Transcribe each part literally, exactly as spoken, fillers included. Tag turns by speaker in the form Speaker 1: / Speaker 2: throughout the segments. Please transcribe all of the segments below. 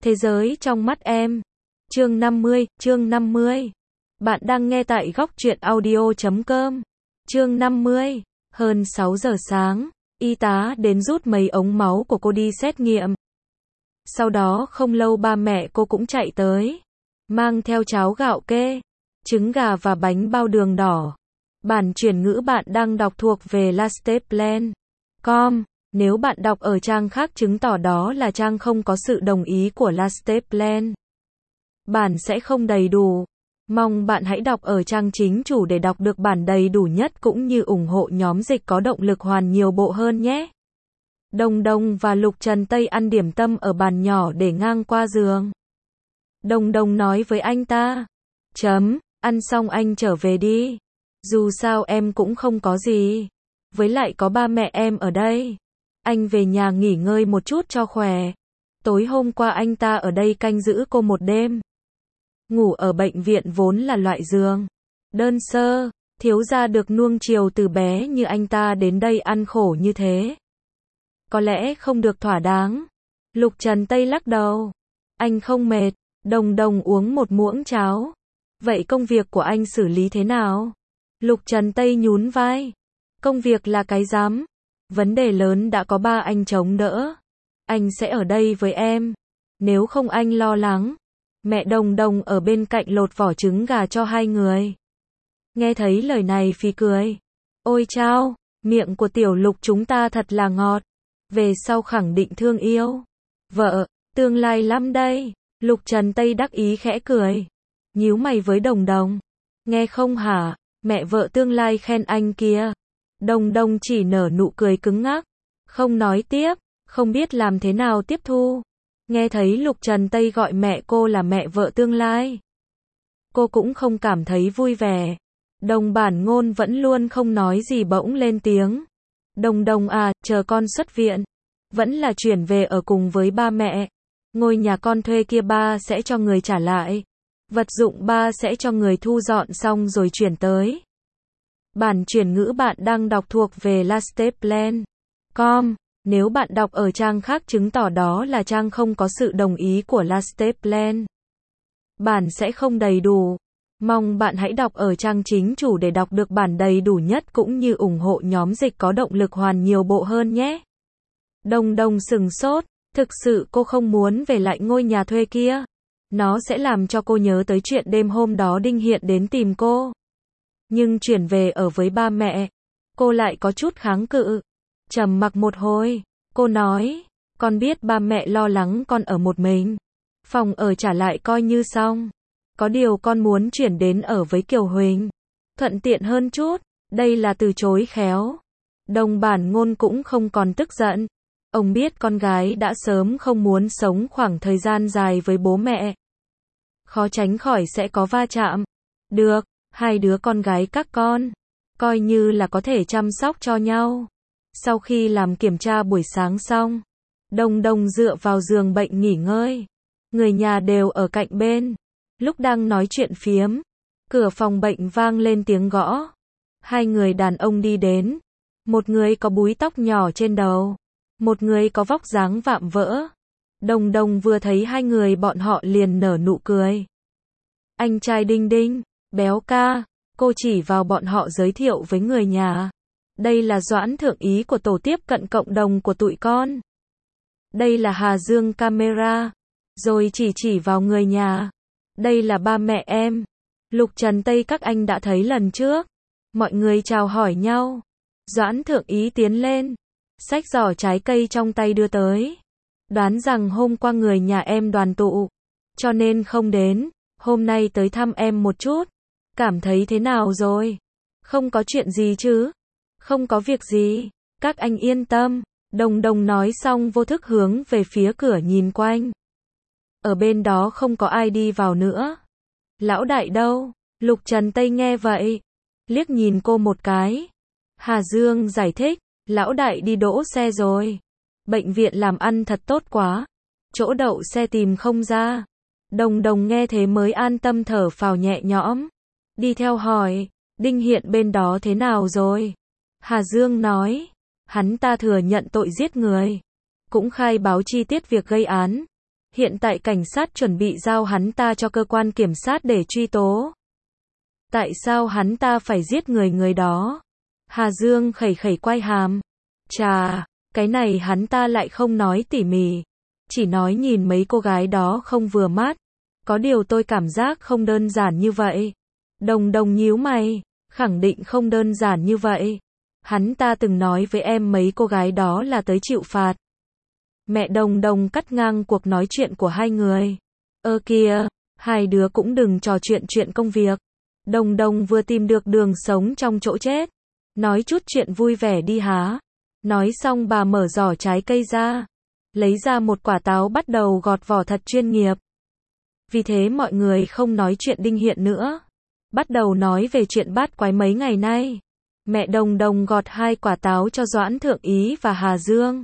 Speaker 1: Thế giới trong mắt em. Chương năm mươi, chương năm mươi. Bạn đang nghe tại góc truyện audio chấm com. Chương năm mươi. Hơn sáu giờ sáng, y tá đến rút mấy ống máu của cô đi xét nghiệm. Sau đó không lâu ba mẹ cô cũng chạy tới, mang theo cháo gạo kê, trứng gà và bánh bao đường đỏ. Bản chuyển ngữ bạn đang đọc thuộc về lasteplan chấm com. Nếu bạn đọc ở trang khác chứng tỏ đó là trang không có sự đồng ý của lasteplan. Bản sẽ không đầy đủ. Mong bạn hãy đọc ở trang chính chủ để đọc được bản đầy đủ nhất cũng như ủng hộ nhóm dịch có động lực hoàn nhiều bộ hơn nhé. Đồng Đồng và Lục Trần Tây ăn điểm tâm ở bàn nhỏ để ngang qua giường. Đồng Đồng nói với anh ta, chấm, ăn xong anh trở về đi. Dù sao em cũng không có gì. Với lại có ba mẹ em ở đây. Anh về nhà nghỉ ngơi một chút cho khỏe. Tối hôm qua anh ta ở đây canh giữ cô một đêm. Ngủ ở bệnh viện vốn là loại giường đơn sơ, thiếu gia được nuông chiều từ bé như anh ta đến đây ăn khổ như thế. Có lẽ không được thỏa đáng. Lục Trần Tây lắc đầu. Anh không mệt. Đồng Đồng uống một muỗng cháo. Vậy công việc của anh xử lý thế nào? Lục Trần Tây nhún vai. Công việc là cái rắm. Vấn đề lớn đã có ba anh chống đỡ. Anh sẽ ở đây với em. Nếu không anh lo lắng. Mẹ Đồng Đồng ở bên cạnh lột vỏ trứng gà cho hai người. Nghe thấy lời này phì cười. Ôi chao, miệng của tiểu Lục chúng ta thật là ngọt. Về sau khẳng định thương yêu vợ, tương lai lắm đây. Lục Trần Tây đắc ý khẽ cười. Nhíu mày với Đồng Đồng. Nghe không hả, mẹ vợ tương lai khen anh kia. Đồng Đồng chỉ nở nụ cười cứng ngắc. Không nói tiếp, không biết làm thế nào tiếp thu. Nghe thấy Lục Trần Tây gọi mẹ cô là mẹ vợ tương lai. Cô cũng không cảm thấy vui vẻ. Đồng Bản Ngôn vẫn luôn không nói gì bỗng lên tiếng. Đồng Đồng à, chờ con xuất viện. Vẫn là chuyển về ở cùng với ba mẹ. Ngôi nhà con thuê kia ba sẽ cho người trả lại. Vật dụng ba sẽ cho người thu dọn xong rồi chuyển tới. Bản chuyển ngữ bạn đang đọc thuộc về lasteplan chấm com. Nếu bạn đọc ở trang khác chứng tỏ đó là trang không có sự đồng ý của lasteplan. Bản sẽ không đầy đủ. Mong bạn hãy đọc ở trang chính chủ để đọc được bản đầy đủ nhất cũng như ủng hộ nhóm dịch có động lực hoàn nhiều bộ hơn nhé. Đồng Đồng sừng sốt. Thực sự cô không muốn về lại ngôi nhà thuê kia. Nó sẽ làm cho cô nhớ tới chuyện đêm hôm đó Đinh Hiện đến tìm cô. Nhưng chuyển về ở với ba mẹ, cô lại có chút kháng cự. Trầm mặc một hồi, cô nói, con biết ba mẹ lo lắng con ở một mình. Phòng ở trả lại coi như xong. Có điều con muốn chuyển đến ở với Kiều Huỳnh. Thuận tiện hơn chút, đây là từ chối khéo. Đồng Bản Ngôn cũng không còn tức giận. Ông biết con gái đã sớm không muốn sống khoảng thời gian dài với bố mẹ. Khó tránh khỏi sẽ có va chạm. Được, hai đứa con gái các con, coi như là có thể chăm sóc cho nhau. Sau khi làm kiểm tra buổi sáng xong, Đồng Đồng dựa vào giường bệnh nghỉ ngơi. Người nhà đều ở cạnh bên. Lúc đang nói chuyện phiếm, cửa phòng bệnh vang lên tiếng gõ. Hai người đàn ông đi đến. Một người có búi tóc nhỏ trên đầu. Một người có vóc dáng vạm vỡ. Đồng Đồng vừa thấy hai người bọn họ liền nở nụ cười. Anh trai Đinh Đinh, béo ca, cô chỉ vào bọn họ giới thiệu với người nhà. Đây là Doãn Thượng Ý của tổ tiếp cận cộng đồng của tụi con. Đây là Hà Dương Camera. Rồi chỉ chỉ vào người nhà. Đây là ba mẹ em. Lục Trần Tây các anh đã thấy lần trước. Mọi người chào hỏi nhau. Doãn Thượng Ý tiến lên. Xách giỏ trái cây trong tay đưa tới. Đoán rằng hôm qua người nhà em đoàn tụ. Cho nên không đến. Hôm nay tới thăm em một chút. Cảm thấy thế nào rồi? Không có chuyện gì chứ? Không có việc gì. Các anh yên tâm. Đồng Đồng nói xong vô thức hướng về phía cửa nhìn quanh. Ở bên đó không có ai đi vào nữa. Lão đại đâu? Lục Trần Tây nghe vậy. Liếc nhìn cô một cái. Hà Dương giải thích. Lão đại đi đỗ xe rồi. Bệnh viện làm ăn thật tốt quá. Chỗ đậu xe tìm không ra. Đồng Đồng nghe thế mới an tâm thở phào nhẹ nhõm. Đi theo hỏi. Đinh Hiện bên đó thế nào rồi? Hà Dương nói. Hắn ta thừa nhận tội giết người. Cũng khai báo chi tiết việc gây án. Hiện tại cảnh sát chuẩn bị giao hắn ta cho cơ quan kiểm sát để truy tố. Tại sao hắn ta phải giết người người đó? Hà Dương khẩy khẩy quai hàm. Chà, cái này hắn ta lại không nói tỉ mỉ. Chỉ nói nhìn mấy cô gái đó không vừa mắt. Có điều tôi cảm giác không đơn giản như vậy. Đồng Đồng nhíu mày. Khẳng định không đơn giản như vậy. Hắn ta từng nói với em mấy cô gái đó là tới chịu phạt. Mẹ Đồng Đồng cắt ngang cuộc nói chuyện của hai người. Ơ kìa, hai đứa cũng đừng trò chuyện chuyện công việc. Đồng Đồng vừa tìm được đường sống trong chỗ chết. Nói chút chuyện vui vẻ đi há. Nói xong bà mở giỏ trái cây ra. Lấy ra một quả táo bắt đầu gọt vỏ thật chuyên nghiệp. Vì thế mọi người không nói chuyện Đinh Hiện nữa. Bắt đầu nói về chuyện bát quái mấy ngày nay. Mẹ Đồng Đồng gọt hai quả táo cho Doãn Thượng Ý và Hà Dương.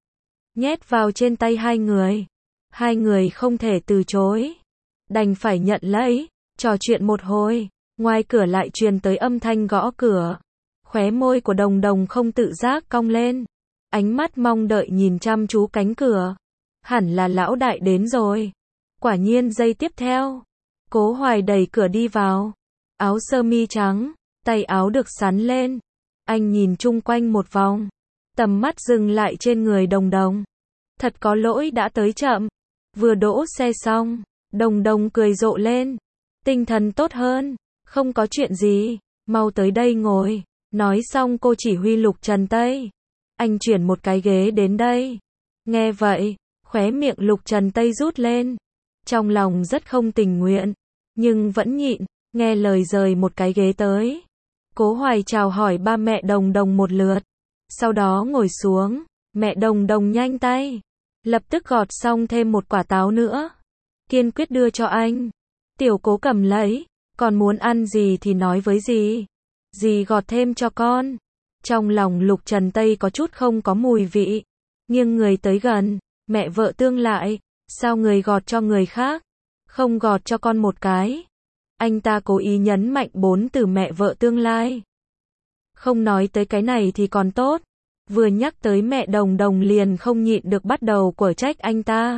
Speaker 1: Nhét vào trên tay hai người. Hai người không thể từ chối. Đành phải nhận lấy. Trò chuyện một hồi. Ngoài cửa lại truyền tới âm thanh gõ cửa. Khóe môi của Đồng Đồng không tự giác cong lên. Ánh mắt mong đợi nhìn chăm chú cánh cửa. Hẳn là lão đại đến rồi. Quả nhiên giây tiếp theo. Cố Hoài đẩy cửa đi vào. Áo sơ mi trắng. Tay áo được sắn lên. Anh nhìn chung quanh một vòng. Tầm mắt dừng lại trên người Đồng Đồng. Thật có lỗi đã tới chậm. Vừa đỗ xe xong. Đồng Đồng cười rộ lên. Tinh thần tốt hơn. Không có chuyện gì. Mau tới đây ngồi. Nói xong cô chỉ huy Lục Trần Tây. Anh chuyển một cái ghế đến đây. Nghe vậy. Khóe miệng Lục Trần Tây rút lên. Trong lòng rất không tình nguyện. Nhưng vẫn nhịn. Nghe lời rời một cái ghế tới. Cố Hoài chào hỏi ba mẹ Đồng Đồng một lượt. Sau đó ngồi xuống. Mẹ Đồng Đồng nhanh tay. Lập tức gọt xong thêm một quả táo nữa. Kiên quyết đưa cho anh. Tiểu Cố cầm lấy. Còn muốn ăn gì thì nói với dì. Dì gọt thêm cho con. Trong lòng Lục Trần Tây có chút không có mùi vị. Nghiêng người tới gần. Mẹ vợ tương lại. Sao người gọt cho người khác? Không gọt cho con một cái. Anh ta cố ý nhấn mạnh bốn từ mẹ vợ tương lai. Không nói tới cái này thì còn tốt. Vừa nhắc tới mẹ Đồng Đồng liền không nhịn được bắt đầu quở trách anh ta.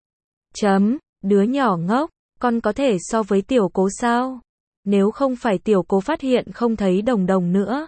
Speaker 1: Chấm, đứa nhỏ ngốc, con có thể so với Tiểu Cố sao? Nếu không phải Tiểu Cố phát hiện không thấy Đồng Đồng nữa.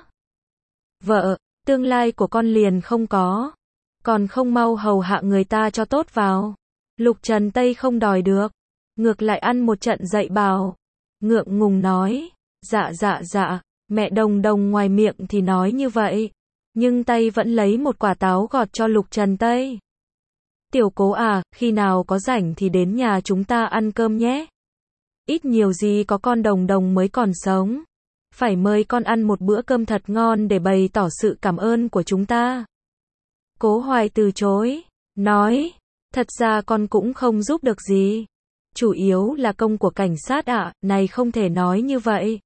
Speaker 1: Vợ, tương lai của con liền không có. Còn không mau hầu hạ người ta cho tốt vào. Lục Trần Tây không đòi được. Ngược lại ăn một trận dạy bảo. Ngượng ngùng nói. Dạ dạ dạ. Mẹ Đồng Đồng ngoài miệng thì nói như vậy. Nhưng tay vẫn lấy một quả táo gọt cho Lục Trần Tây. Tiểu Cố à, khi nào có rảnh thì đến nhà chúng ta ăn cơm nhé. Ít nhiều gì có con Đồng Đồng mới còn sống. Phải mời con ăn một bữa cơm thật ngon để bày tỏ sự cảm ơn của chúng ta. Cố Hoài từ chối. Nói. Thật ra con cũng không giúp được gì. Chủ yếu là công của cảnh sát ạ, à, này không thể nói như vậy.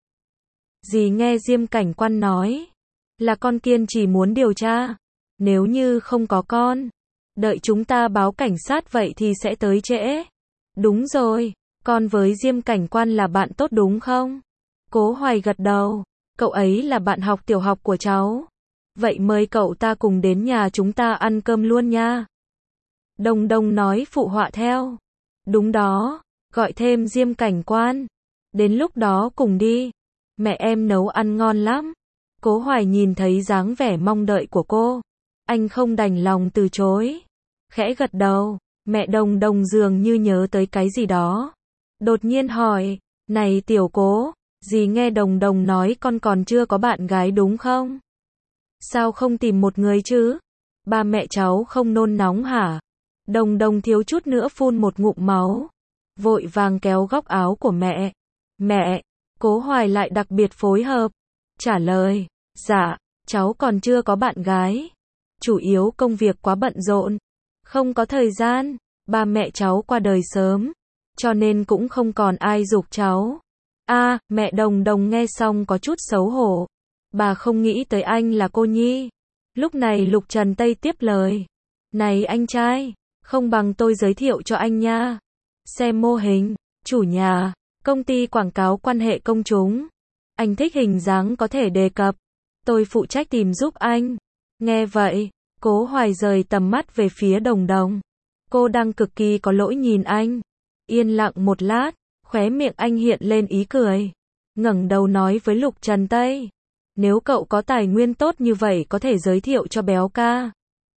Speaker 1: Dì nghe Diêm cảnh quan nói. Là con kiên trì muốn điều tra. Nếu như không có con. Đợi chúng ta báo cảnh sát vậy thì sẽ tới trễ. Đúng rồi. Con với Diêm cảnh quan là bạn tốt đúng không? Cố Hoài gật đầu. Cậu ấy là bạn học tiểu học của cháu. Vậy mời cậu ta cùng đến nhà chúng ta ăn cơm luôn nha. Đồng Đồng nói phụ họa theo. Đúng đó. Gọi thêm Diêm cảnh quan. Đến lúc đó cùng đi. Mẹ em nấu ăn ngon lắm. Cố Hoài nhìn thấy dáng vẻ mong đợi của cô. Anh không đành lòng từ chối. Khẽ gật đầu. Mẹ Đồng Đồng dường như nhớ tới cái gì đó. Đột nhiên hỏi. Này Tiểu Cố. Dì nghe Đồng Đồng nói con còn chưa có bạn gái đúng không? Sao không tìm một người chứ? Ba mẹ cháu không nôn nóng hả? Đồng Đồng thiếu chút nữa phun một ngụm máu. Vội vàng kéo góc áo của mẹ. Mẹ. Cố Hoài lại đặc biệt phối hợp. Trả lời. Dạ, cháu còn chưa có bạn gái. Chủ yếu công việc quá bận rộn. Không có thời gian. Ba mẹ cháu qua đời sớm. Cho nên cũng không còn ai giục cháu. A, à, mẹ Đồng Đồng nghe xong có chút xấu hổ. Bà không nghĩ tới anh là cô nhi. Lúc này Lục Trần Tây tiếp lời. Này anh trai, không bằng tôi giới thiệu cho anh nha. Xem mô hình, chủ nhà, công ty quảng cáo quan hệ công chúng. Anh thích hình dáng có thể đề cập. Tôi phụ trách tìm giúp anh. Nghe vậy, Cố Hoài rời tầm mắt về phía Đồng Đồng. Cô đang cực kỳ có lỗi nhìn anh. Yên lặng một lát, khóe miệng anh hiện lên ý cười. Ngẩng đầu nói với Lục Trần Tây. Nếu cậu có tài nguyên tốt như vậy có thể giới thiệu cho béo ca.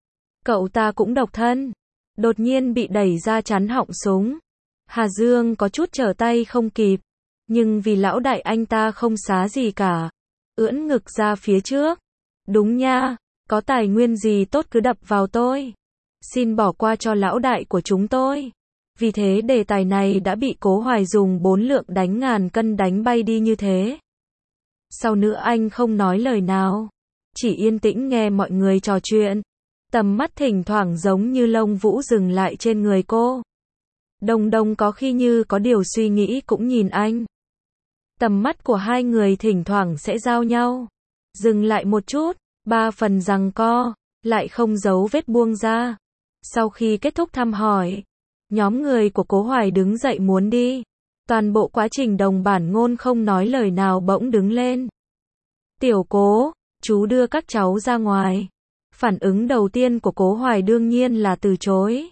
Speaker 1: Cậu ta cũng độc thân. Đột nhiên bị đẩy ra chắn họng súng. Hà Dương có chút trở tay không kịp. Nhưng vì lão đại anh ta không xá gì cả. Ưỡn ngực ra phía trước. Đúng nha, có tài nguyên gì tốt cứ đập vào tôi. Xin bỏ qua cho lão đại của chúng tôi. Vì thế đề tài này đã bị Cố Hoài dùng bốn lượng đánh ngàn cân đánh bay đi như thế. Sau nữa anh không nói lời nào. Chỉ yên tĩnh nghe mọi người trò chuyện. Tầm mắt thỉnh thoảng giống như lông vũ dừng lại trên người cô. Đồng Đồng có khi như có điều suy nghĩ cũng nhìn anh. Tầm mắt của hai người thỉnh thoảng sẽ giao nhau. Dừng lại một chút, ba phần giằng co, lại không giấu vết buông ra. Sau khi kết thúc thăm hỏi, nhóm người của Cố Hoài đứng dậy muốn đi. Toàn bộ quá trình Đồng Bản Ngôn không nói lời nào bỗng đứng lên. Tiểu Cố, chú đưa các cháu ra ngoài. Phản ứng đầu tiên của Cố Hoài đương nhiên là từ chối.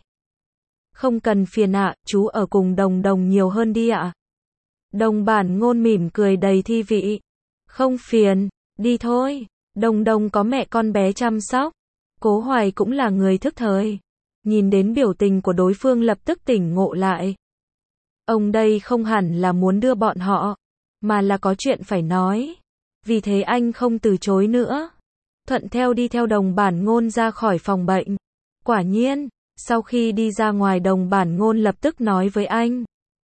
Speaker 1: Không cần phiền ạ, chú ở cùng Đồng Đồng nhiều hơn đi ạ. Đồng Bản Ngôn mỉm cười đầy thi vị. Không phiền, đi thôi. Đồng Đồng có mẹ con bé chăm sóc. Cố Hoài cũng là người thức thời. Nhìn đến biểu tình của đối phương lập tức tỉnh ngộ lại. Ông đây không hẳn là muốn đưa bọn họ, mà là có chuyện phải nói. Vì thế anh không từ chối nữa. Thuận theo đi theo Đồng Bản Ngôn ra khỏi phòng bệnh. Quả nhiên, sau khi đi ra ngoài Đồng Bản Ngôn lập tức nói với anh.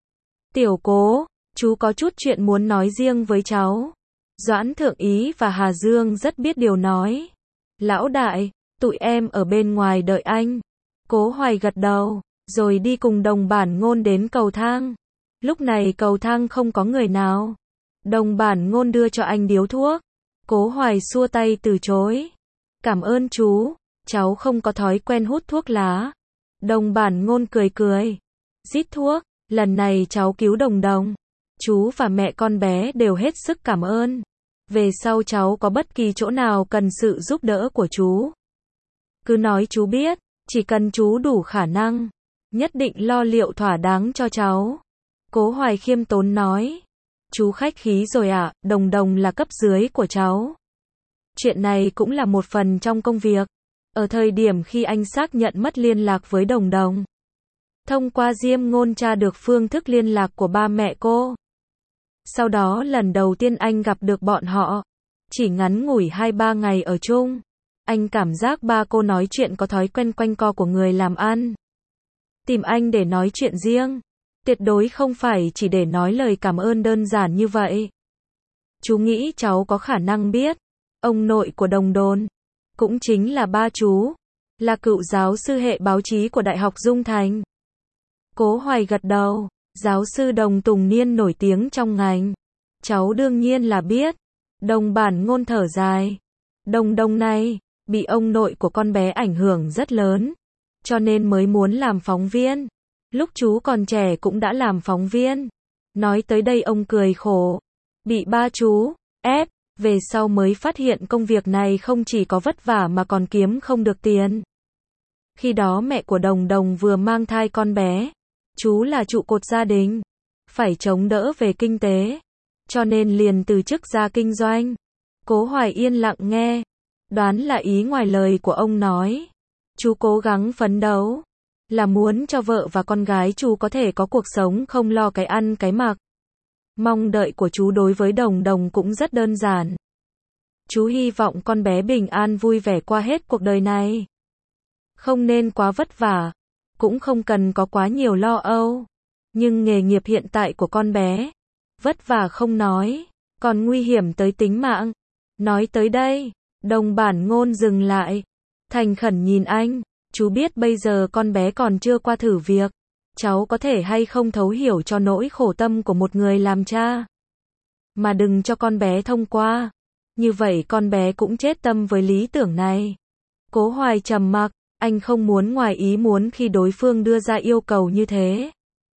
Speaker 1: Tiểu Cố, chú có chút chuyện muốn nói riêng với cháu. Doãn Thượng Ý và Hà Dương rất biết điều nói. Lão đại, tụi em ở bên ngoài đợi anh. Cố Hoài gật đầu, rồi đi cùng Đồng Bản Ngôn đến cầu thang. Lúc này cầu thang không có người nào. Đồng Bản Ngôn đưa cho anh điếu thuốc. Cố Hoài xua tay từ chối. Cảm ơn chú, cháu không có thói quen hút thuốc lá. Đồng Bản Ngôn cười cười. Rít thuốc, lần này cháu cứu Đồng Đồng. Chú và mẹ con bé đều hết sức cảm ơn. Về sau cháu có bất kỳ chỗ nào cần sự giúp đỡ của chú, cứ nói chú biết, chỉ cần chú đủ khả năng, nhất định lo liệu thỏa đáng cho cháu. Cố Hoài khiêm tốn nói. Chú khách khí rồi ạ, Đồng Đồng là cấp dưới của cháu. Chuyện này cũng là một phần trong công việc. Ở thời điểm khi anh xác nhận mất liên lạc với Đồng Đồng, thông qua Diêm Ngôn tra được phương thức liên lạc của ba mẹ cô. Sau đó lần đầu tiên anh gặp được bọn họ, chỉ ngắn ngủi hai ba ngày ở chung, anh cảm giác ba cô nói chuyện có thói quen quanh co của người làm ăn. Tìm anh để nói chuyện riêng, tuyệt đối không phải chỉ để nói lời cảm ơn đơn giản như vậy. Chú nghĩ cháu có khả năng biết, ông nội của Đồng Đồn, cũng chính là ba chú, là cựu giáo sư hệ báo chí của Đại học Dung Thành. Cố Hoài gật đầu. Giáo sư Đồng Tùng Niên nổi tiếng trong ngành. Cháu đương nhiên là biết. Đồng Bản Ngôn thở dài. Đồng Đồng này, bị ông nội của con bé ảnh hưởng rất lớn. Cho nên mới muốn làm phóng viên. Lúc chú còn trẻ cũng đã làm phóng viên. Nói tới đây ông cười khổ. Bị ba chú ép, về sau mới phát hiện công việc này không chỉ có vất vả mà còn kiếm không được tiền. Khi đó mẹ của Đồng Đồng vừa mang thai con bé. Chú là trụ cột gia đình, phải chống đỡ về kinh tế, cho nên liền từ chức ra kinh doanh. Cố Hoài yên lặng nghe, đoán là ý ngoài lời của ông nói. Chú cố gắng phấn đấu, là muốn cho vợ và con gái chú có thể có cuộc sống không lo cái ăn cái mặc. Mong đợi của chú đối với Đồng Đồng cũng rất đơn giản. Chú hy vọng con bé bình an vui vẻ qua hết cuộc đời này. Không nên quá vất vả. Cũng không cần có quá nhiều lo âu. Nhưng nghề nghiệp hiện tại của con bé, vất vả không nói, còn nguy hiểm tới tính mạng. Nói tới đây, Đồng Bản Ngôn dừng lại. Thành khẩn nhìn anh. Chú biết bây giờ con bé còn chưa qua thử việc. Cháu có thể hay không thấu hiểu cho nỗi khổ tâm của một người làm cha. Mà đừng cho con bé thông qua. Như vậy con bé cũng chết tâm với lý tưởng này. Cố Hoài trầm mặc. Anh không muốn ngoài ý muốn khi đối phương đưa ra yêu cầu như thế.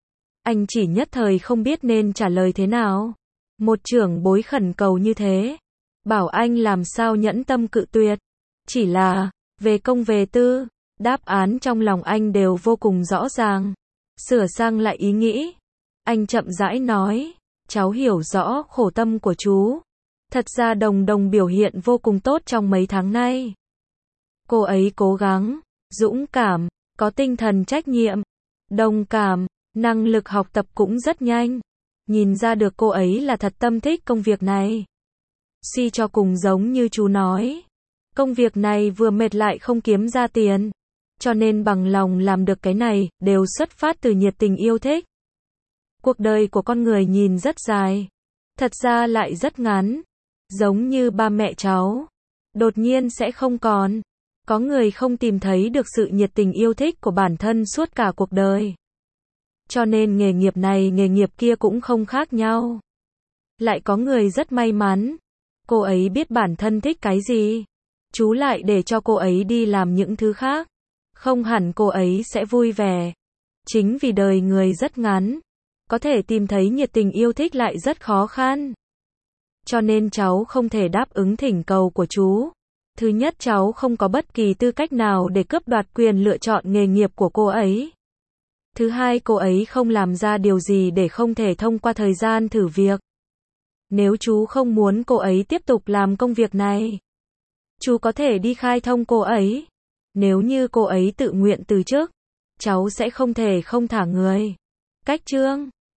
Speaker 1: Anh chỉ nhất thời không biết nên trả lời thế nào. Một trưởng bối khẩn cầu như thế, bảo anh làm sao nhẫn tâm cự tuyệt. Chỉ là, về công về tư, Đáp án trong lòng anh đều vô cùng rõ ràng. Sửa sang lại ý nghĩ, anh chậm rãi nói, cháu hiểu rõ khổ tâm của chú. Thật ra Đồng Đồng biểu hiện vô cùng tốt trong mấy tháng nay. Cô ấy cố gắng, dũng cảm, có tinh thần trách nhiệm, đồng cảm, năng lực học tập cũng rất nhanh. Nhìn ra được cô ấy là thật tâm thích công việc này. Suy cho cùng giống như chú nói, công việc này vừa mệt lại không kiếm ra tiền, cho nên bằng lòng làm được cái này, đều xuất phát từ nhiệt tình yêu thích. Cuộc đời của con người nhìn rất dài, thật ra lại rất ngắn, giống như ba mẹ cháu, đột nhiên sẽ không còn. Có người không tìm thấy được sự nhiệt tình yêu thích của bản thân suốt cả cuộc đời. Cho nên nghề nghiệp này nghề nghiệp kia cũng không khác nhau. Lại có người rất may mắn, cô ấy biết bản thân thích cái gì, chú lại để cho cô ấy đi làm những thứ khác. Không hẳn cô ấy sẽ vui vẻ. Chính vì đời người rất ngắn, có thể tìm thấy nhiệt tình yêu thích lại rất khó khăn. Cho nên cháu không thể đáp ứng thỉnh cầu của chú. Thứ nhất, cháu không có bất kỳ tư cách nào để cướp đoạt quyền lựa chọn nghề nghiệp của cô ấy. Thứ hai, cô ấy không làm ra điều gì để không thể thông qua thời gian thử việc. Nếu chú không muốn cô ấy tiếp tục làm công việc này, chú có thể đi khai thông cô ấy. Nếu như cô ấy tự nguyện từ chức, cháu sẽ không thể không thả người. Cách chương